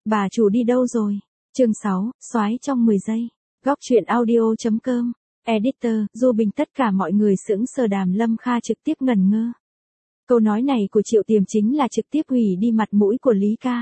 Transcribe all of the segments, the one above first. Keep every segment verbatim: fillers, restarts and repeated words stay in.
Bà chủ đi đâu rồi? Chương sáu, soái trong mười giây. Góc truyện audio chấm com. Editor, Du Bình. Tất cả mọi người sững sờ. Đàm Lâm Kha trực tiếp ngẩn ngơ. Câu nói này của Triệu Tiềm chính là trực tiếp hủy đi mặt mũi của Lý Ca.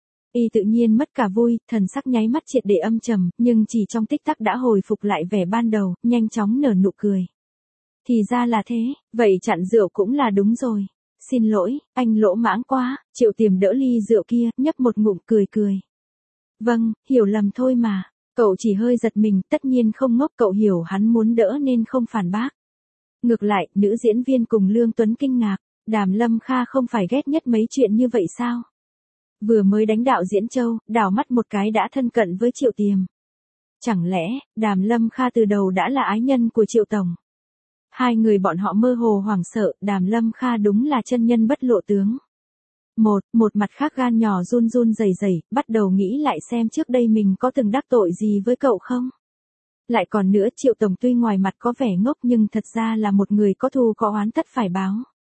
Y tự nhiên mất cả vui, thần sắc nháy mắt triệt để âm trầm, nhưng chỉ trong tích tắc đã hồi phục lại vẻ ban đầu, nhanh chóng nở nụ cười. Thì ra là thế, vậy chặn rượu cũng là đúng rồi. Xin lỗi, anh lỗ mãng quá. Triệu Tiềm đỡ ly rượu kia, nhấp một ngụm cười cười. Vâng, hiểu lầm thôi mà. Cậu chỉ hơi giật mình, tất nhiên không ngốc, cậu hiểu hắn muốn đỡ nên không phản bác. Ngược lại, nữ diễn viên cùng Lương Tuấn kinh ngạc, Đàm Lâm Kha không phải ghét nhất mấy chuyện như vậy sao? Vừa mới đánh đạo diễn Châu, đảo mắt một cái đã thân cận với Triệu Tiềm. Chẳng lẽ, Đàm Lâm Kha từ đầu đã là ái nhân của Triệu Tổng? Hai người bọn họ mơ hồ hoảng sợ, Đàm Lâm Kha đúng là chân nhân bất lộ tướng. Một, một mặt khác gan nhỏ run run rẩy rẩy, bắt đầu nghĩ lại xem trước đây mình có từng đắc tội gì với cậu không? Lại còn nữa, Triệu Tổng tuy ngoài mặt có vẻ ngốc nhưng thật ra là một người có thù có oán tất phải báo.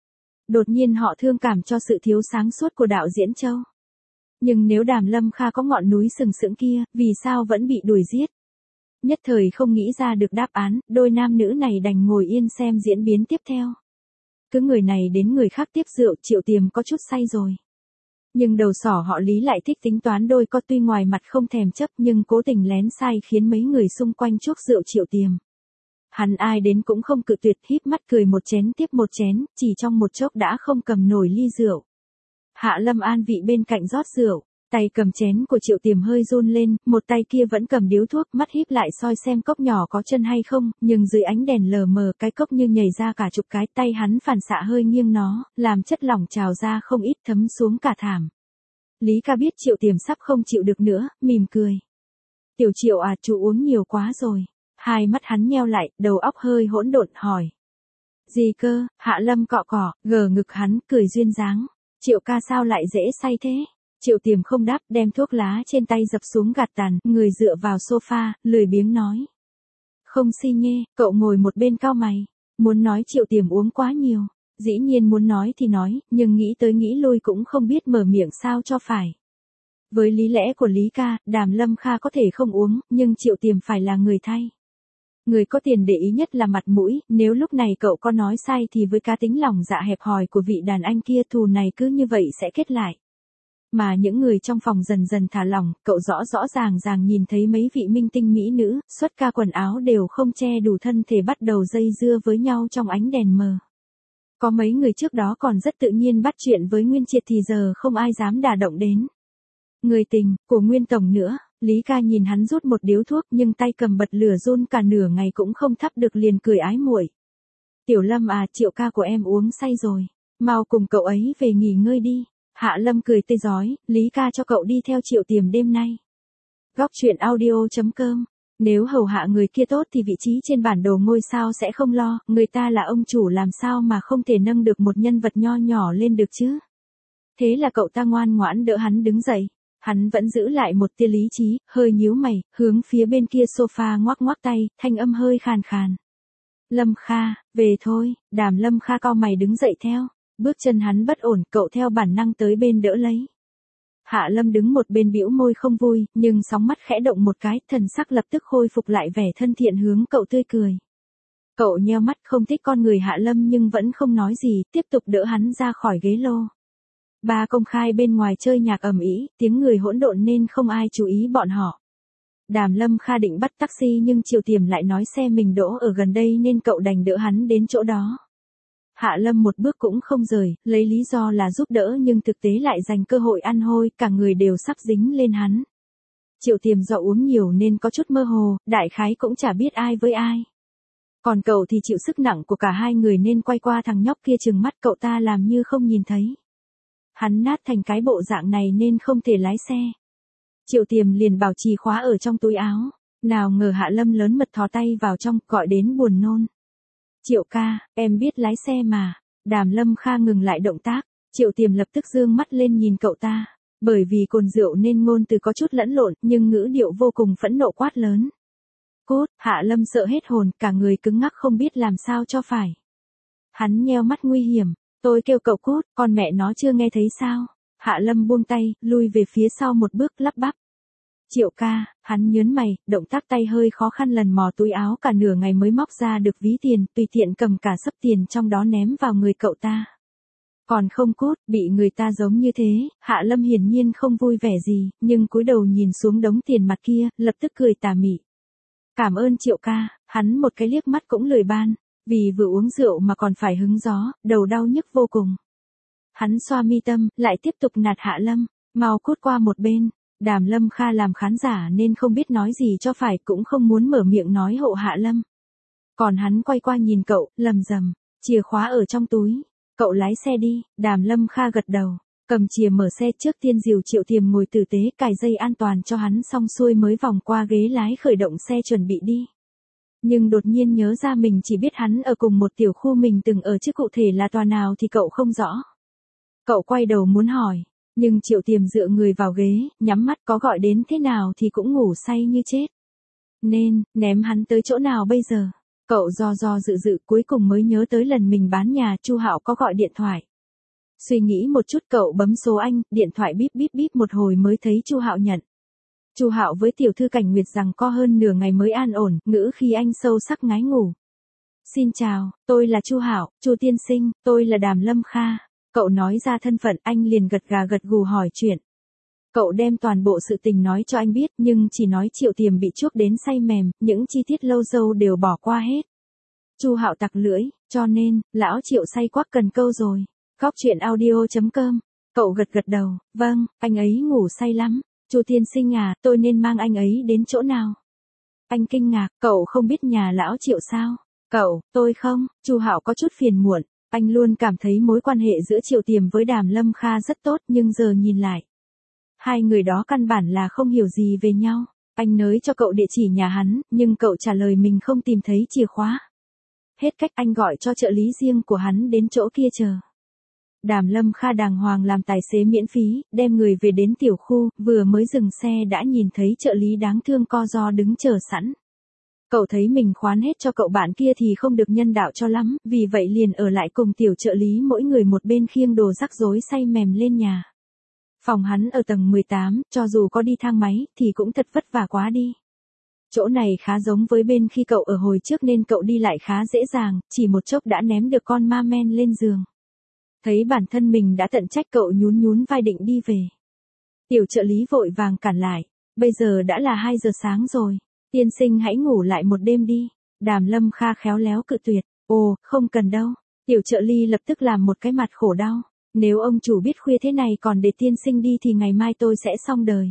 Đột nhiên họ thương cảm cho sự thiếu sáng suốt của đạo diễn Châu. Nhưng nếu Đàm Lâm Kha có ngọn núi sừng sững kia, vì sao vẫn bị đuổi giết? Nhất thời không nghĩ ra được đáp án, đôi nam nữ này đành ngồi yên xem diễn biến tiếp theo. Cứ người này đến người khác tiếp rượu, Triệu Tiềm có chút say rồi. Nhưng đầu sỏ họ Lý lại thích tính toán đôi co, tuy ngoài mặt không thèm chấp nhưng cố tình lén sai khiến mấy người xung quanh chuốc rượu Triệu Tiềm. Hắn ai đến cũng không cự tuyệt, híp mắt cười một chén tiếp một chén, chỉ trong một chốc đã không cầm nổi ly rượu. Hạ Lâm an vị bên cạnh rót rượu, tay cầm chén của Triệu Tiềm hơi run lên, một tay kia vẫn cầm điếu thuốc, mắt híp lại soi xem cốc nhỏ có chân hay không, nhưng dưới ánh đèn lờ mờ cái cốc như nhảy ra cả chục cái, tay hắn phản xạ hơi nghiêng nó, làm chất lỏng trào ra không ít thấm xuống cả thảm. Lý Ca biết Triệu Tiềm sắp không chịu được nữa, mỉm cười. Tiểu Triệu à, chú uống nhiều quá rồi. Hai mắt hắn nheo lại, đầu óc hơi hỗn độn hỏi. Gì cơ? Hạ Lâm cọ cọ, gờ ngực hắn, cười duyên dáng. Triệu ca sao lại dễ say thế? Triệu Tiềm không đáp, đem thuốc lá trên tay dập xuống gạt tàn, người dựa vào sofa, lười biếng nói. Không si nhê, cậu ngồi một bên cau mày. Muốn nói Triệu Tiềm uống quá nhiều. Dĩ nhiên muốn nói thì nói, nhưng nghĩ tới nghĩ lui cũng không biết mở miệng sao cho phải. Với lý lẽ của Lý Ca, Đàm Lâm Kha có thể không uống, nhưng Triệu Tiềm phải là người thay. Người có tiền để ý nhất là mặt mũi, nếu lúc này cậu có nói sai thì với cá tính lòng dạ hẹp hòi của vị đàn anh kia, thù này cứ như vậy sẽ kết lại. Mà những người trong phòng dần dần thả lỏng, cậu rõ rõ ràng ràng nhìn thấy mấy vị minh tinh mỹ nữ, xuất ca quần áo đều không che đủ thân thể bắt đầu dây dưa với nhau trong ánh đèn mờ. Có mấy người trước đó còn rất tự nhiên bắt chuyện với Nguyên Triệt thì giờ không ai dám đả động đến. Người tình, của Nguyên Tổng nữa. Lý Ca nhìn hắn rút một điếu thuốc nhưng tay cầm bật lửa run cả nửa ngày cũng không thắp được, liền cười ái muội. Tiểu Lâm à, Triệu ca của em uống say rồi. Mau cùng cậu ấy về nghỉ ngơi đi. Hạ Lâm cười tươi rói, Lý Ca cho cậu đi theo Triệu Tiềm đêm nay. Góc truyện audio chấm com. Nếu hầu hạ người kia tốt thì vị trí trên bản đồ ngôi sao sẽ không lo, người ta là ông chủ làm sao mà không thể nâng được một nhân vật nho nhỏ lên được chứ. Thế là cậu ta ngoan ngoãn đỡ hắn đứng dậy. Hắn vẫn giữ lại một tia lý trí, hơi nhíu mày, hướng phía bên kia sofa ngoắc ngoắc tay, thanh âm hơi khàn khàn. Lâm Kha, về thôi. Đàm Lâm Kha cau mày đứng dậy theo. Bước chân hắn bất ổn, cậu theo bản năng tới bên đỡ lấy. Hạ Lâm đứng một bên bĩu môi không vui, nhưng sóng mắt khẽ động một cái, thần sắc lập tức khôi phục lại vẻ thân thiện hướng cậu tươi cười. Cậu nheo mắt không thích con người Hạ Lâm nhưng vẫn không nói gì, tiếp tục đỡ hắn ra khỏi ghế lô. Ba công khai bên ngoài chơi nhạc ầm ĩ, tiếng người hỗn độn nên không ai chú ý bọn họ. Đàm Lâm Kha định bắt taxi nhưng Triệu Tiềm lại nói xe mình đỗ ở gần đây nên cậu đành đỡ hắn đến chỗ đó. Hạ Lâm một bước cũng không rời, lấy lý do là giúp đỡ nhưng thực tế lại dành cơ hội ăn hôi, cả người đều sắp dính lên hắn. Triệu Tiềm do uống nhiều nên có chút mơ hồ, đại khái cũng chả biết ai với ai. Còn cậu thì chịu sức nặng của cả hai người nên quay qua thằng nhóc kia trừng mắt cậu ta làm như không nhìn thấy. Hắn nát thành cái bộ dạng này nên không thể lái xe. Triệu Tiềm liền bảo chìa khóa ở trong túi áo. Nào ngờ Hạ Lâm lớn mật thò tay vào trong, gọi đến buồn nôn. Triệu ca, em biết lái xe mà. Đàm Lâm Kha ngừng lại động tác. Triệu Tiềm lập tức dương mắt lên nhìn cậu ta. Bởi vì cồn rượu nên ngôn từ có chút lẫn lộn, nhưng ngữ điệu vô cùng phẫn nộ quát lớn. Cút. Hạ Lâm sợ hết hồn, cả người cứng ngắc không biết làm sao cho phải. Hắn nheo mắt nguy hiểm. Tôi kêu cậu cút, con mẹ nó chưa nghe thấy sao? Hạ Lâm buông tay, lui về phía sau một bước lắp bắp. Triệu ca, hắn nhớn mày, động tác tay hơi khó khăn lần mò túi áo cả nửa ngày mới móc ra được ví tiền, tùy tiện cầm cả xấp tiền trong đó ném vào người cậu ta. Còn không cút, bị người ta giống như thế, Hạ Lâm hiển nhiên không vui vẻ gì, nhưng cúi đầu nhìn xuống đống tiền mặt kia, lập tức cười tà mị. Cảm ơn Triệu ca, hắn một cái liếc mắt cũng lười ban, vì vừa uống rượu mà còn phải hứng gió, đầu đau nhức vô cùng. Hắn xoa mi tâm, lại tiếp tục nạt Hạ Lâm, mau cút qua một bên. Đàm Lâm Kha làm khán giả nên không biết nói gì cho phải, cũng không muốn mở miệng nói hộ Hạ Lâm. Còn hắn quay qua nhìn cậu, lầm rầm, chìa khóa ở trong túi, cậu lái xe đi. Đàm Lâm Kha gật đầu, cầm chìa mở xe, trước tiên dìu Triệu Tiềm ngồi tử tế cài dây an toàn cho hắn xong xuôi mới vòng qua ghế lái khởi động xe chuẩn bị đi. Nhưng đột nhiên nhớ ra mình chỉ biết hắn ở cùng một tiểu khu mình từng ở, chứ cụ thể là tòa nào thì cậu không rõ. Cậu quay đầu muốn hỏi, nhưng Triệu Tiềm dựa người vào ghế, nhắm mắt, có gọi đến thế nào thì cũng ngủ say như chết. Nên, ném hắn tới chỗ nào bây giờ? Cậu do do dự dự cuối cùng mới nhớ tới lần mình bán nhà, Chu Hạo có gọi điện thoại. Suy nghĩ một chút cậu bấm số anh, điện thoại bíp bíp bíp một hồi mới thấy Chu Hạo nhận. Chu Hạo với tiểu thư Cảnh Nguyệt rằng co hơn nửa ngày mới an ổn, ngữ khi anh sâu sắc ngái ngủ. Xin chào, tôi là Chu Hạo, Chu tiên sinh, tôi là Đàm Lâm Kha. Cậu nói ra thân phận, anh liền gật gà gật gù hỏi chuyện. Cậu đem toàn bộ sự tình nói cho anh biết, nhưng chỉ nói Triệu Tiềm bị chuốc đến say mềm, những chi tiết lâu dâu đều bỏ qua hết. Chu Hạo tặc lưỡi, cho nên, lão Triệu say quắc cần câu rồi. Góc truyện audio chấm com. Cậu gật gật đầu, vâng, anh ấy ngủ say lắm. Chu tiên sinh à, tôi nên mang anh ấy đến chỗ nào? Anh kinh ngạc, cậu không biết nhà lão Triệu sao? Cậu, tôi không. Chu Hạo có chút phiền muộn. Anh luôn cảm thấy mối quan hệ giữa Triệu Tiềm với Đàm Lâm Kha rất tốt, nhưng giờ nhìn lại, hai người đó căn bản là không hiểu gì về nhau. Anh nới cho cậu địa chỉ nhà hắn, nhưng cậu trả lời mình không tìm thấy chìa khóa. Hết cách, anh gọi cho trợ lý riêng của hắn đến chỗ kia chờ. Đàm Lâm Kha đàng hoàng làm tài xế miễn phí, đem người về đến tiểu khu, vừa mới dừng xe đã nhìn thấy trợ lý đáng thương co ro đứng chờ sẵn. Cậu thấy mình khoán hết cho cậu bạn kia thì không được nhân đạo cho lắm, vì vậy liền ở lại cùng tiểu trợ lý mỗi người một bên khiêng đồ rắc rối say mềm lên nhà. Phòng hắn ở tầng mười tám, cho dù có đi thang máy, thì cũng thật vất vả quá đi. Chỗ này khá giống với bên khi cậu ở hồi trước nên cậu đi lại khá dễ dàng, chỉ một chốc đã ném được con ma men lên giường. Thấy bản thân mình đã tận trách, cậu nhún nhún vai định đi về. Tiểu trợ lý vội vàng cản lại, bây giờ đã là hai giờ sáng rồi. Tiên sinh hãy ngủ lại một đêm đi. Đàm Lâm Kha khéo léo cự tuyệt. Ồ, không cần đâu. Tiểu trợ lý lập tức làm một cái mặt khổ đau. Nếu ông chủ biết khuya thế này còn để tiên sinh đi thì ngày mai tôi sẽ xong đời.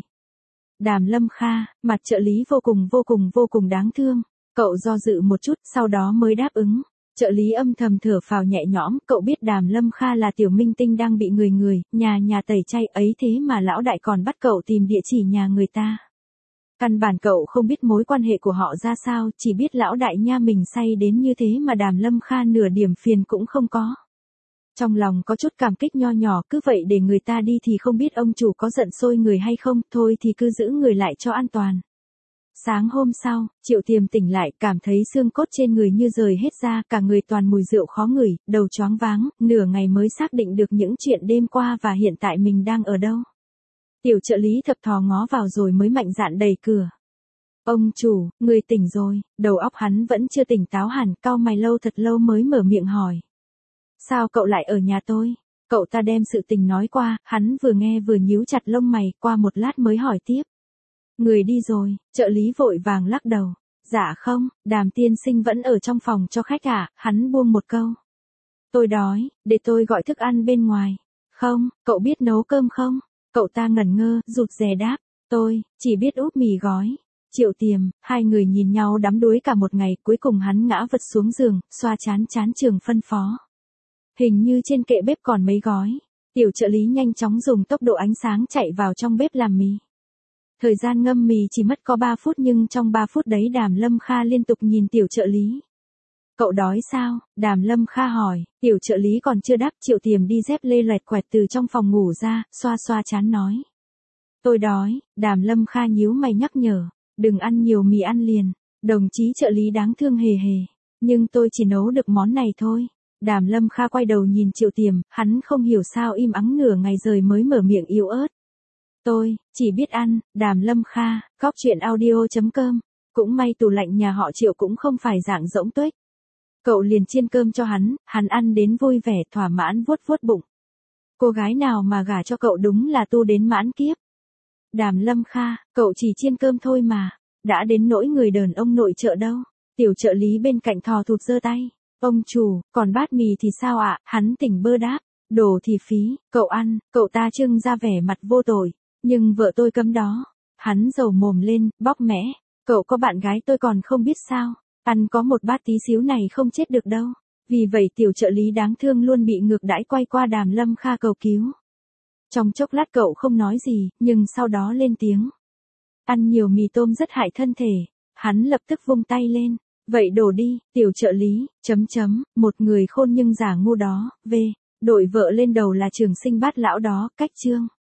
Đàm Lâm Kha, mặt trợ lý vô cùng vô cùng vô cùng đáng thương. Cậu do dự một chút, sau đó mới đáp ứng. Trợ lý âm thầm thở phào nhẹ nhõm, cậu biết Đàm Lâm Kha là tiểu minh tinh đang bị người người, nhà nhà tẩy chay ấy, thế mà lão đại còn bắt cậu tìm địa chỉ nhà người ta. Căn bản cậu không biết mối quan hệ của họ ra sao, chỉ biết lão đại nha mình say đến như thế mà Đàm Lâm Kha nửa điểm phiền cũng không có. Trong lòng có chút cảm kích nho nhỏ, cứ vậy để người ta đi thì không biết ông chủ có giận sôi người hay không, thôi thì cứ giữ người lại cho an toàn. Sáng hôm sau, Triệu Tiềm tỉnh lại, cảm thấy xương cốt trên người như rời hết ra, cả người toàn mùi rượu khó ngửi, đầu choáng váng, nửa ngày mới xác định được những chuyện đêm qua và hiện tại mình đang ở đâu. Tiểu trợ lý thập thò ngó vào rồi mới mạnh dạn đẩy cửa. Ông chủ, người tỉnh rồi. Đầu óc hắn vẫn chưa tỉnh táo hẳn, cau mày lâu thật lâu mới mở miệng hỏi. Sao cậu lại ở nhà tôi? Cậu ta đem sự tình nói qua, hắn vừa nghe vừa nhíu chặt lông mày, qua một lát mới hỏi tiếp. Người đi rồi, trợ lý vội vàng lắc đầu. Dạ không, Đàm tiên sinh vẫn ở trong phòng cho khách à, hắn buông một câu. Tôi đói, để tôi gọi thức ăn bên ngoài. Không, cậu biết nấu cơm không? Cậu ta ngẩn ngơ, rụt rè đáp. Tôi, chỉ biết úp mì gói. Triệu Tiềm, hai người nhìn nhau đắm đuối cả một ngày, cuối cùng hắn ngã vật xuống giường, xoa chán chán trường phân phó. Hình như trên kệ bếp còn mấy gói. Tiểu trợ lý nhanh chóng dùng tốc độ ánh sáng chạy vào trong bếp làm mì. Thời gian ngâm mì chỉ mất có ba phút nhưng trong ba phút đấy Đàm Lâm Kha liên tục nhìn tiểu trợ lý. Cậu đói sao? Đàm Lâm Kha hỏi, tiểu trợ lý còn chưa đáp, Triệu Tiềm đi dép lê loẹt quẹt từ trong phòng ngủ ra, xoa xoa chán nói. Tôi đói, Đàm Lâm Kha nhíu mày nhắc nhở, đừng ăn nhiều mì ăn liền, đồng chí trợ lý đáng thương hề hề, nhưng tôi chỉ nấu được món này thôi. Đàm Lâm Kha quay đầu nhìn Triệu Tiềm, hắn không hiểu sao im ắng nửa ngày rồi mới mở miệng yếu ớt. Tôi, chỉ biết ăn, Đàm Lâm Kha, Góc Chuyện Audio chấm com. Cũng may tủ lạnh nhà họ Triệu cũng không phải dạng rỗng tuếch. Cậu liền chiên cơm cho hắn, hắn ăn đến vui vẻ thỏa mãn vuốt vuốt bụng. Cô gái nào mà gả cho cậu đúng là tu đến mãn kiếp. Đàm Lâm Kha, cậu chỉ chiên cơm thôi mà, đã đến nỗi người đàn ông nội trợ đâu. Tiểu trợ lý bên cạnh thò thụt giơ tay. Ông chủ, còn bát mì thì sao ạ? Hắn tỉnh bơ đáp. Đồ thì phí, cậu ăn, cậu ta trưng ra vẻ mặt vô tội. Nhưng vợ tôi cấm đó. Hắn dầu mồm lên, bóc mẽ. Cậu có bạn gái tôi còn không biết sao. Ăn có một bát tí xíu này không chết được đâu. Vì vậy tiểu trợ lý đáng thương luôn bị ngược đãi quay qua Đàm Lâm Kha cầu cứu. Trong chốc lát cậu không nói gì, nhưng sau đó lên tiếng. Ăn nhiều mì tôm rất hại thân thể. Hắn lập tức vung tay lên. Vậy đổ đi, tiểu trợ lý, chấm chấm, một người khôn nhưng giả ngu đó, về, đội vợ lên đầu là trường sinh bát lão đó, cách chương.